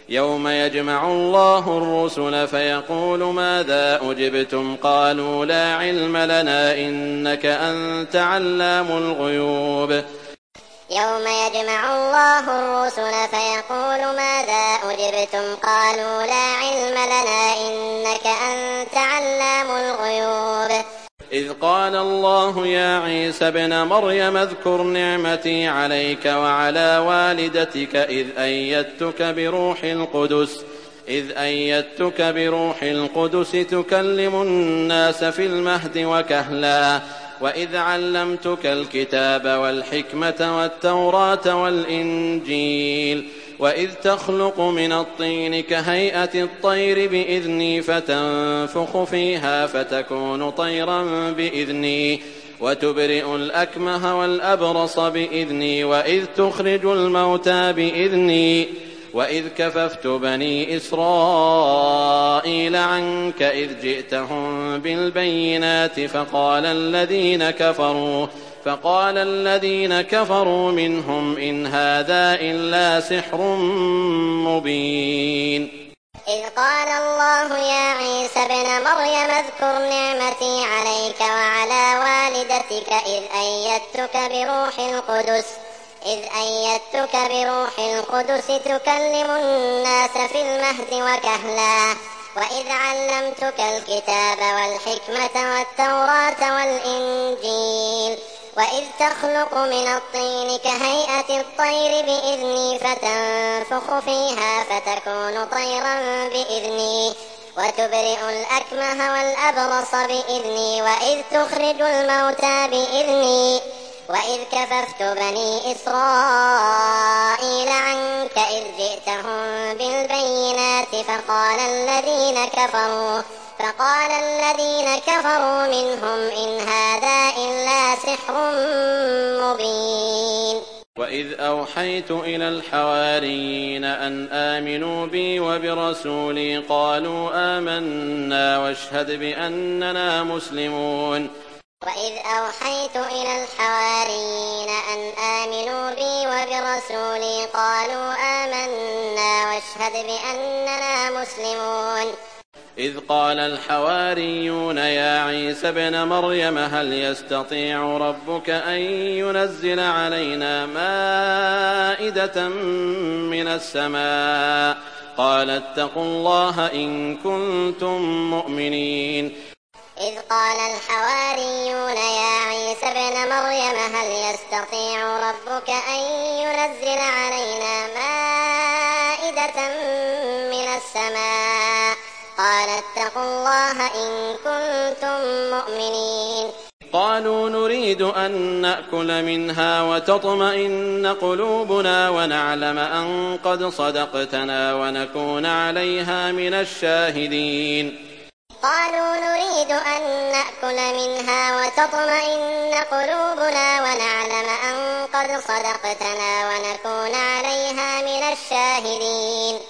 يوم يجمع الله الرسل فيقول ماذا أجبتم قالوا لا علم لنا إنك أنت علام الغيوب. يوم يجمع الله الرسل فيقول ماذا أجبتم قالوا لا علم لنا إنك أنت علام الغيوب. إذ قال الله يا عيسى ابن مريم اذكر نعمتي عليك وعلى والدتك إذ أيدتك بروح القدس تكلم الناس في المهد وكهلا وإذ علمتك الكتاب والحكمة والتوراة والإنجيل وإذ تخلق من الطين كهيئة الطير بإذني فتنفخ فيها فتكون طيرا بإذني وتبرئ الأكمه والأبرص بإذني وإذ تخرج الموتى بإذني وإذ كففت بني إسرائيل عنك إذ جئتهم بالبينات فقال الذين كفروا منهم إن هذا إلا سحر مبين. إذ قال الله يا عيسى ابن مريم اذكر نعمتي عليك وعلى والدتك إذ أيدتك بروح القدس تكلم الناس في المهد وكهلا وإذ علمتك الكتاب والحكمة والتوراة والإنجيل وإذ تخلق من الطين كهيئة الطير بإذني فتنفخ فيها فتكون طيرا بإذني وتبرئ الأكمه والأبرص بإذني وإذ تخرج الموتى بإذني وإذ كففت بني إسرائيل عنك إذ جئتهم بالبينات فقال الذين كفروا منهم إن هذا إلا سحر مبين. وإذ أوحيت إلى الحواريين أن آمنوا بي وبرسولي قالوا آمنا واشهد بأننا مسلمون. وإذ أوحيت إلى الحواريين أن آمنوا بي وبرسولي قالوا آمنا واشهد بأننا مسلمون. إذ قال الحواريون يا عيسى ابن مريم هل يستطيع ربك أن ينزل علينا مائدة من السماء قال اتقوا الله إن كنتم مؤمنين. إذ قال الحواريون يا عيسى ابن مريم هل يستطيع ربك أن ينزل علينا مائدة من السماء قال اتقوا الله إن كنتم مؤمنين. قالوا نريد أن نأكل منها وتطمئن قلوبنا ونعلم أن قد صدقتنا ونكون عليها من الشاهدين. قالوا نريد أن نأكل منها وتطمئن قلوبنا ونعلم أن قد صدقتنا ونكون عليها من الشاهدين.